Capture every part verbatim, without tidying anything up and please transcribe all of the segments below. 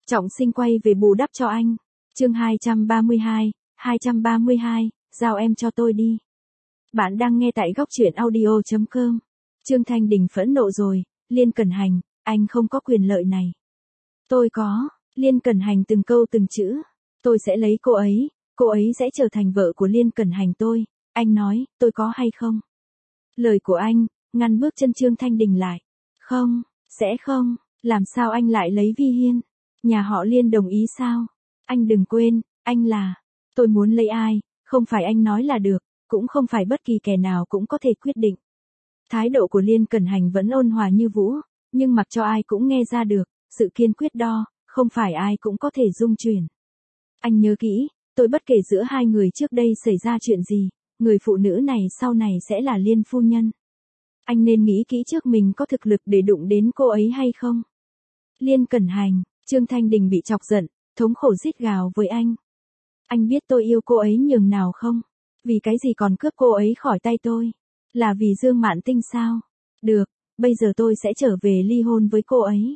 Trọng Sinh quay về bù đắp cho anh. Chương hai trăm ba mươi hai, hai trăm ba mươi hai, giao em cho tôi đi. Bạn đang nghe tại góc truyện audio chấm com. Trương Thanh Đình phẫn nộ rồi, Liên Cẩn Hành, anh không có quyền lợi này. Tôi có, Liên Cẩn Hành từng câu từng chữ. Tôi sẽ lấy cô ấy, cô ấy sẽ trở thành vợ của Liên Cẩn Hành tôi. Anh nói, tôi có hay không? Lời của anh, ngăn bước chân Trương Thanh Đình lại. Không, sẽ không, làm sao anh lại lấy Vi Hiên? Nhà họ Liên đồng ý sao? Anh đừng quên, anh là, tôi muốn lấy ai, không phải anh nói là được, cũng không phải bất kỳ kẻ nào cũng có thể quyết định. Thái độ của Liên Cẩn Hành vẫn ôn hòa như vũ, nhưng mặc cho ai cũng nghe ra được, sự kiên quyết đo, không phải ai cũng có thể dung chuyển. Anh nhớ kỹ, tôi bất kể giữa hai người trước đây xảy ra chuyện gì, người phụ nữ này sau này sẽ là Liên phu nhân. Anh nên nghĩ kỹ trước mình có thực lực để đụng đến cô ấy hay không. Liên Cẩn Hành, Trương Thanh Đình bị chọc giận, thống khổ rít gào với anh. Anh biết tôi yêu cô ấy nhường nào không? Vì cái gì còn cướp cô ấy khỏi tay tôi? Là vì Dương Mạn Tinh sao? Được, bây giờ tôi sẽ trở về ly hôn với cô ấy.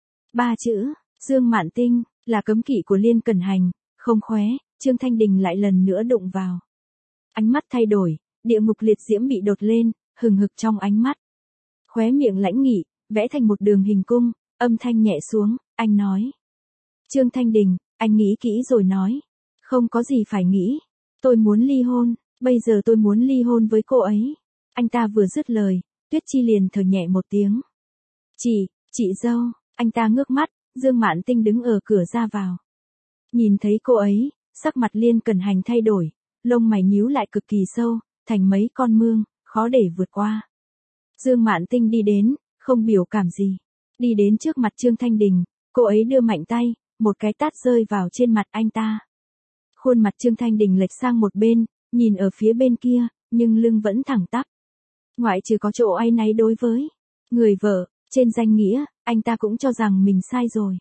Ba chữ, Dương Mạn Tinh, là cấm kỵ của Liên Cẩn Hành, không khóe, Trương Thanh Đình lại lần nữa đụng vào. Ánh mắt thay đổi, địa ngục liệt diễm bị đột lên, hừng hực trong ánh mắt. Khóe miệng lãnh nghị, vẽ thành một đường hình cung, âm thanh nhẹ xuống, anh nói. Trương Thanh Đình, anh nghĩ kỹ rồi nói. Không có gì phải nghĩ. Tôi muốn ly hôn, bây giờ tôi muốn ly hôn với cô ấy. Anh ta vừa dứt lời, Tuyết Chi liền thở nhẹ một tiếng. Chị, chị dâu, anh ta ngước mắt, Dương Mạn Tinh đứng ở cửa ra vào. Nhìn thấy cô ấy, sắc mặt Liên Cẩn Hành thay đổi, lông mày nhíu lại cực kỳ sâu, thành mấy con mương, khó để vượt qua. Dương Mạn Tinh đi đến, không biểu cảm gì. Đi đến trước mặt Trương Thanh Đình, cô ấy đưa mạnh tay, một cái tát rơi vào trên mặt anh ta. Khuôn mặt Trương Thanh Đình lệch sang một bên, nhìn ở phía bên kia, nhưng lưng vẫn thẳng tắp. Ngoại trừ có chỗ áy náy đối với người vợ, trên danh nghĩa, anh ta cũng cho rằng mình sai rồi.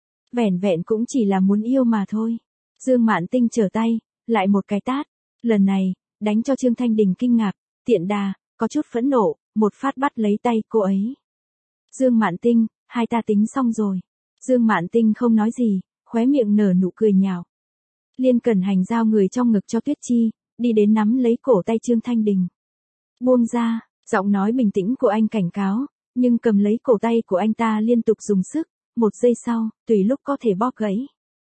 Vẻn vẹn cũng chỉ là muốn yêu mà thôi. Dương Mạn Tinh trở tay, lại một cái tát. Lần này, đánh cho Trương Thanh Đình kinh ngạc, tiện đà, có chút phẫn nộ, một phát bắt lấy tay cô ấy. Dương Mạn Tinh, hai ta tính xong rồi. Dương Mạn Tinh không nói gì, khóe miệng nở nụ cười nhạo. Liên Cẩn Hành giao người trong ngực cho Tuyết Chi, đi đến nắm lấy cổ tay Trương Thanh Đình. Buông ra, giọng nói bình tĩnh của anh cảnh cáo, nhưng cầm lấy cổ tay của anh ta liên tục dùng sức, một giây sau, tùy lúc có thể bóp gãy.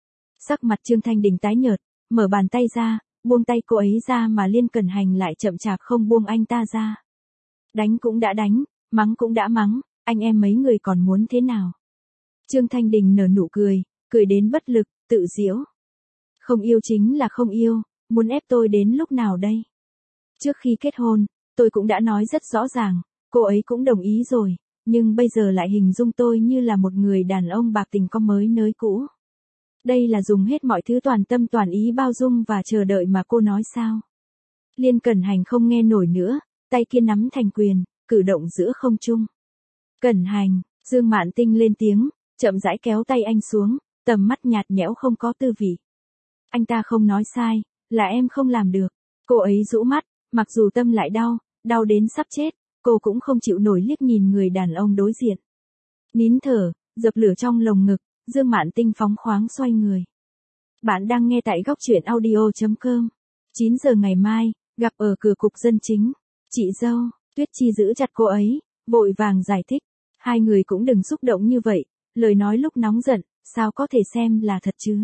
Sắc mặt Trương Thanh Đình tái nhợt, mở bàn tay ra, buông tay cô ấy ra mà Liên Cẩn Hành lại chậm chạp không buông anh ta ra. Đánh cũng đã đánh, mắng cũng đã mắng, anh em mấy người còn muốn thế nào? Trương Thanh Đình nở nụ cười, cười đến bất lực, tự giễu. Không yêu chính là không yêu, muốn ép tôi đến lúc nào đây? Trước khi kết hôn, tôi cũng đã nói rất rõ ràng, cô ấy cũng đồng ý rồi, nhưng bây giờ lại hình dung tôi như là một người đàn ông bạc tình có mới nới cũ. Đây là dùng hết mọi thứ toàn tâm toàn ý bao dung và chờ đợi mà cô nói sao? Liên Cẩn Hành không nghe nổi nữa, tay kia nắm thành quyền, cử động giữa không trung. Cẩn Hành, Dương Mạn Tinh lên tiếng, chậm rãi kéo tay anh xuống, tầm mắt nhạt nhẽo không có tư vị. Anh ta không nói sai, là em không làm được. Cô ấy rũ mắt, mặc dù tâm lại đau, đau đến sắp chết, cô cũng không chịu nổi liếc nhìn người đàn ông đối diện. Nín thở, dập lửa trong lồng ngực, Dương Mạn Tinh phóng khoáng xoay người. Bạn đang nghe tại góc truyện audio chấm com. chín giờ ngày mai, gặp ở cửa cục dân chính. Chị dâu, Tuyết Chi giữ chặt cô ấy, vội vàng giải thích. Hai người cũng đừng xúc động như vậy, lời nói lúc nóng giận, sao có thể xem là thật chứ?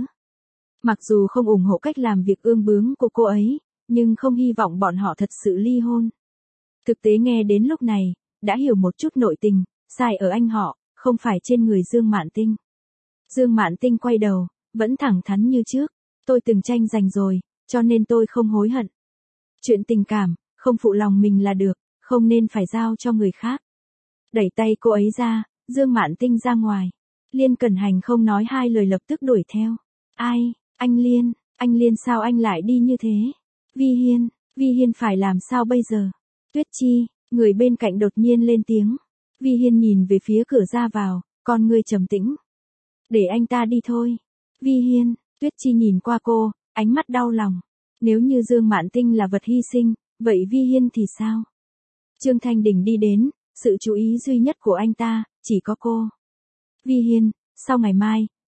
Mặc dù không ủng hộ cách làm việc ương bướng của cô ấy, nhưng không hy vọng bọn họ thật sự ly hôn. Thực tế nghe đến lúc này, đã hiểu một chút nội tình, sai ở anh họ, không phải trên người Dương Mạn Tinh. Dương Mạn Tinh quay đầu, vẫn thẳng thắn như trước, tôi từng tranh giành rồi, cho nên tôi không hối hận. Chuyện tình cảm, không phụ lòng mình là được, không nên phải giao cho người khác. Đẩy tay cô ấy ra, Dương Mạn Tinh ra ngoài. Liên Cẩn Hành không nói hai lời lập tức đuổi theo. Ai, anh Liên, anh Liên sao anh lại đi như thế? Vi Hiên, Vi Hiên phải làm sao bây giờ? Tuyết Chi, người bên cạnh đột nhiên lên tiếng. Vi Hiên nhìn về phía cửa ra vào, con ngươi trầm tĩnh. Để anh ta đi thôi. Vi Hiên, Tuyết Chi nhìn qua cô, ánh mắt đau lòng. Nếu như Dương Mạn Tinh là vật hy sinh, vậy Vi Hiên thì sao? Trương Thanh Đình đi đến, sự chú ý duy nhất của anh ta, chỉ có cô. Vi Hiên, sau ngày mai,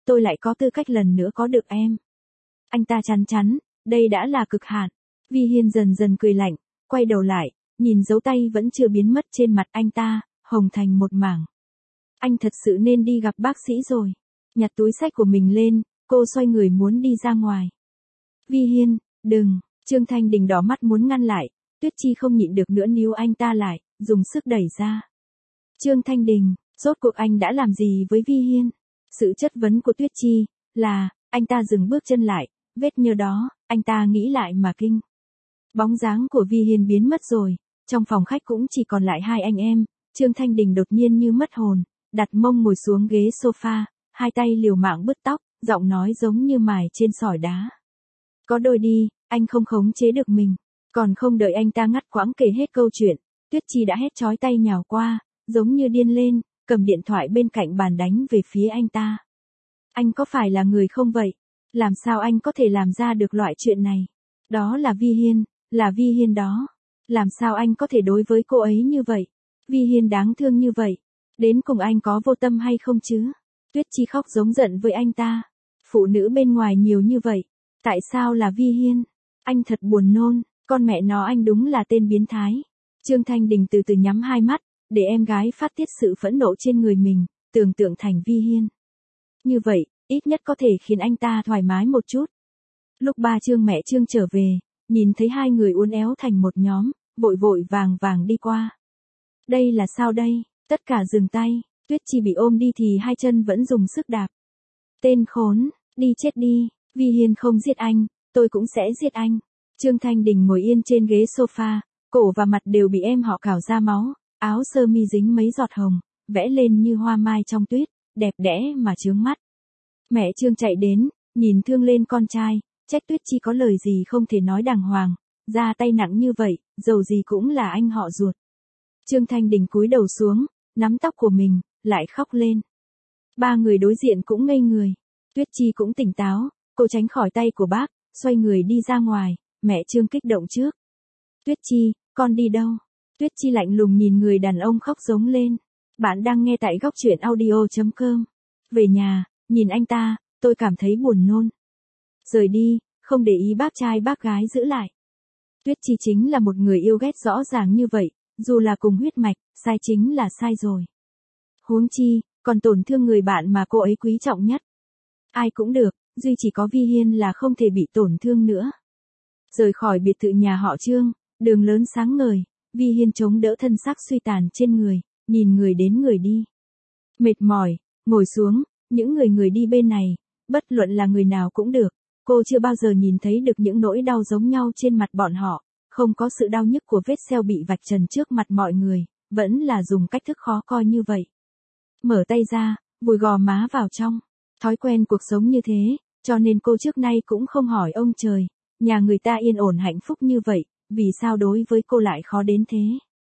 tôi lại có tư cách lần nữa có được em. Anh ta chắn chắn, đây đã là cực hạn. Vi Hiên dần dần cười lạnh, quay đầu lại, nhìn dấu tay vẫn chưa biến mất trên mặt anh ta, hồng thành một mảng. Anh thật sự nên đi gặp bác sĩ rồi. Nhặt túi xách của mình lên, cô xoay người muốn đi ra ngoài. Vi Hiên, đừng, Trương Thanh Đình đỏ mắt muốn ngăn lại, Tuyết Chi không nhịn được nữa níu anh ta lại, dùng sức đẩy ra. Trương Thanh Đình, rốt cuộc anh đã làm gì với Vi Hiên? Sự chất vấn của Tuyết Chi, là, anh ta dừng bước chân lại, vết nhơ đó, anh ta nghĩ lại mà kinh. Bóng dáng của Vi Hiên biến mất rồi, trong phòng khách cũng chỉ còn lại hai anh em, Trương Thanh Đình đột nhiên như mất hồn, đặt mông ngồi xuống ghế sofa, hai tay liều mạng bứt tóc, giọng nói giống như mài trên sỏi đá. Có đôi đi, anh không khống chế được mình, còn không đợi anh ta ngắt quãng kể hết câu chuyện, Tuyết Chi đã hét chói tay nhào qua, giống như điên lên, cầm điện thoại bên cạnh bàn đánh về phía anh ta. Anh có phải là người không vậy? Làm sao anh có thể làm ra được loại chuyện này? Đó là Vi Hiên, là Vi Hiên đó. Làm sao anh có thể đối với cô ấy như vậy? Vi Hiên đáng thương như vậy. Đến cùng anh có vô tâm hay không chứ? Tuyết Chi khóc giống giận với anh ta. Phụ nữ bên ngoài nhiều như vậy. Tại sao là Vi Hiên? Anh thật buồn nôn, con mẹ nó anh đúng là tên biến thái. Trương Thanh Đình từ từ nhắm hai mắt, để em gái phát tiết sự phẫn nộ trên người mình, tưởng tượng thành Vi Hiên. Như vậy, ít nhất có thể khiến anh ta thoải mái một chút. Lúc ba Trương mẹ Trương trở về, nhìn thấy hai người uốn éo thành một nhóm, vội vội vàng vàng đi qua. Đây là sao đây? Tất cả dừng tay, Tuyết Chi bị ôm đi thì hai chân vẫn dùng sức đạp. Tên khốn, đi chết đi, Vi Hiên không giết anh, tôi cũng sẽ giết anh. Trương Thanh Đình ngồi yên trên ghế sofa, cổ và mặt đều bị em họ cào ra máu, áo sơ mi dính mấy giọt hồng, vẽ lên như hoa mai trong tuyết, đẹp đẽ mà chướng mắt. Mẹ Trương chạy đến, nhìn thương lên con trai, trách Tuyết Chi có lời gì không thể nói đàng hoàng, ra tay nặng như vậy, dầu gì cũng là anh họ ruột. Trương Thanh Đình cúi đầu xuống, nắm tóc của mình, lại khóc lên. Ba người đối diện cũng ngây người. Tuyết Chi cũng tỉnh táo, cô tránh khỏi tay của bác, xoay người đi ra ngoài, mẹ Trương kích động trước. Tuyết Chi, con đi đâu? Tuyết Chi lạnh lùng nhìn người đàn ông khóc giống lên. Bạn đang nghe tại góc truyện audio chấm com. Về nhà, nhìn anh ta, tôi cảm thấy buồn nôn. Rời đi, không để ý bác trai bác gái giữ lại. Tuyết Chi chính là một người yêu ghét rõ ràng như vậy, dù là cùng huyết mạch, sai chính là sai rồi. Huống chi, còn tổn thương người bạn mà cô ấy quý trọng nhất. Ai cũng được, duy chỉ có Vi Hiên là không thể bị tổn thương nữa. Rời khỏi biệt thự nhà họ Trương, đường lớn sáng ngời, Vi Hiên chống đỡ thân xác suy tàn trên người, nhìn người đến người đi. Mệt mỏi, ngồi xuống, những người người đi bên này, bất luận là người nào cũng được, cô chưa bao giờ nhìn thấy được những nỗi đau giống nhau trên mặt bọn họ, không có sự đau nhức của vết sẹo bị vạch trần trước mặt mọi người, vẫn là dùng cách thức khó coi như vậy. Mở tay ra, vùi gò má vào trong, thói quen cuộc sống như thế, cho nên cô trước nay cũng không hỏi ông trời, nhà người ta yên ổn hạnh phúc như vậy, vì sao đối với cô lại khó đến thế.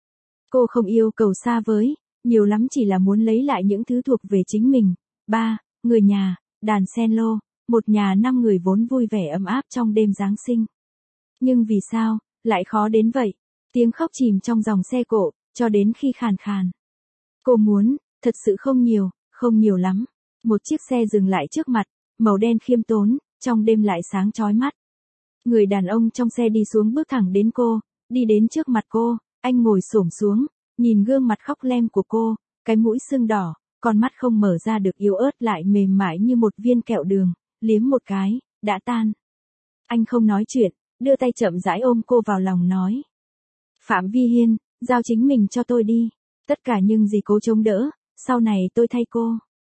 Cô không yêu cầu xa với, nhiều lắm chỉ là muốn lấy lại những thứ thuộc về chính mình. Ba, người nhà, đàn cello, một nhà năm người vốn vui vẻ ấm áp trong đêm Giáng sinh. Nhưng vì sao, lại khó đến vậy? Tiếng khóc chìm trong dòng xe cộ, cho đến khi khàn khàn. Cô muốn, thật sự không nhiều, không nhiều lắm. Một chiếc xe dừng lại trước mặt, màu đen khiêm tốn, trong đêm lại sáng chói mắt. Người đàn ông trong xe đi xuống bước thẳng đến cô, đi đến trước mặt cô, anh ngồi xổm xuống, nhìn gương mặt khóc lem của cô, cái mũi sưng đỏ, con mắt không mở ra được yếu ớt lại mềm mại như một viên kẹo đường, liếm một cái, đã tan. Anh không nói chuyện, đưa tay chậm rãi ôm cô vào lòng nói. Phạm Vi Hiên, giao chính mình cho tôi đi, tất cả những gì cố chống đỡ, sau này tôi thay cô.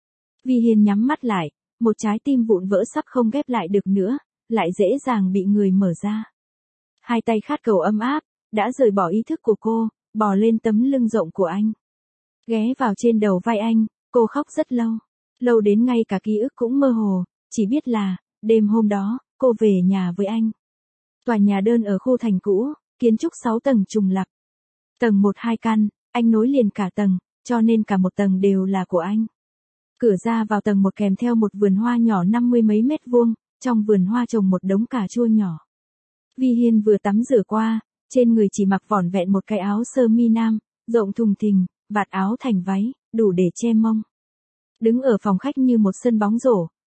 Vi Hiên nhắm mắt lại, một trái tim vụn vỡ sắp không ghép lại được nữa, lại dễ dàng bị người mở ra. Hai tay khát cầu ấm áp, đã rời bỏ ý thức của cô, bò lên tấm lưng rộng của anh. Ghé vào trên đầu vai anh, cô khóc rất lâu. Lâu đến ngay cả ký ức cũng mơ hồ, chỉ biết là, đêm hôm đó, cô về nhà với anh. Tòa nhà đơn ở khu thành cũ, kiến trúc sáu tầng trùng lặp. Tầng một hai căn, anh nối liền cả tầng, cho nên cả một tầng đều là của anh. Cửa ra vào tầng một kèm theo một vườn hoa nhỏ năm mươi mấy mét vuông, trong vườn hoa trồng một đống cà chua nhỏ. Vi Hiên vừa tắm rửa qua, trên người chỉ mặc vỏn vẹn một cái áo sơ mi nam, rộng thùng thình, vạt áo thành váy, đủ để che mông. Đứng ở phòng khách như một sân bóng rổ,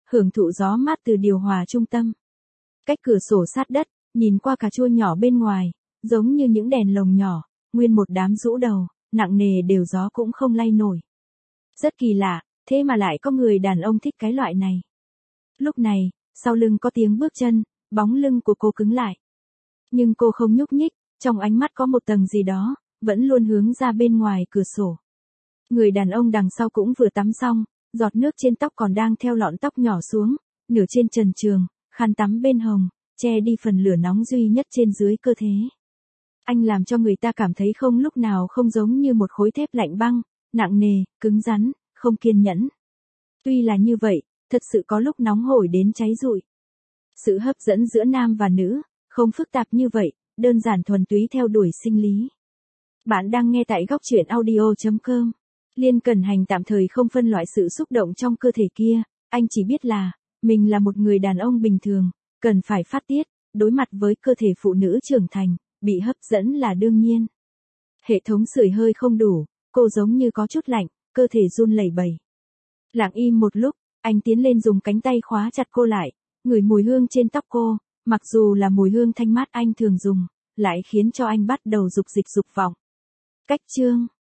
hưởng thụ gió mát từ điều hòa trung tâm. Cách cửa sổ sát đất, nhìn qua cà chua nhỏ bên ngoài, giống như những đèn lồng nhỏ, nguyên một đám rũ đầu, nặng nề đều gió cũng không lay nổi. Rất kỳ lạ, thế mà lại có người đàn ông thích cái loại này. Lúc này, sau lưng có tiếng bước chân, bóng lưng của cô cứng lại. Nhưng cô không nhúc nhích, trong ánh mắt có một tầng gì đó, vẫn luôn hướng ra bên ngoài cửa sổ. Người đàn ông đằng sau cũng vừa tắm xong, giọt nước trên tóc còn đang theo lọn tóc nhỏ xuống, nửa trên trần trường, khăn tắm bên hồng, che đi phần lửa nóng duy nhất trên dưới cơ thể. Anh làm cho người ta cảm thấy không lúc nào không giống như một khối thép lạnh băng, nặng nề, cứng rắn, không kiên nhẫn. Tuy là như vậy, thật sự có lúc nóng hổi đến cháy rụi. Sự hấp dẫn giữa nam và nữ, không phức tạp như vậy, đơn giản thuần túy theo đuổi sinh lý. Bạn đang nghe tại góc truyện audio chấm com. Liên Cẩn Hành tạm thời không phân loại sự xúc động trong cơ thể kia, anh chỉ biết là, mình là một người đàn ông bình thường, cần phải phát tiết, đối mặt với cơ thể phụ nữ trưởng thành, bị hấp dẫn là đương nhiên. Hệ thống sưởi hơi không đủ, cô giống như có chút lạnh, cơ thể run lẩy bẩy. Lặng im một lúc, anh tiến lên dùng cánh tay khóa chặt cô lại, ngửi mùi hương trên tóc cô, mặc dù là mùi hương thanh mát anh thường dùng, lại khiến cho anh bắt đầu dục dịch dục vọng. Cách chương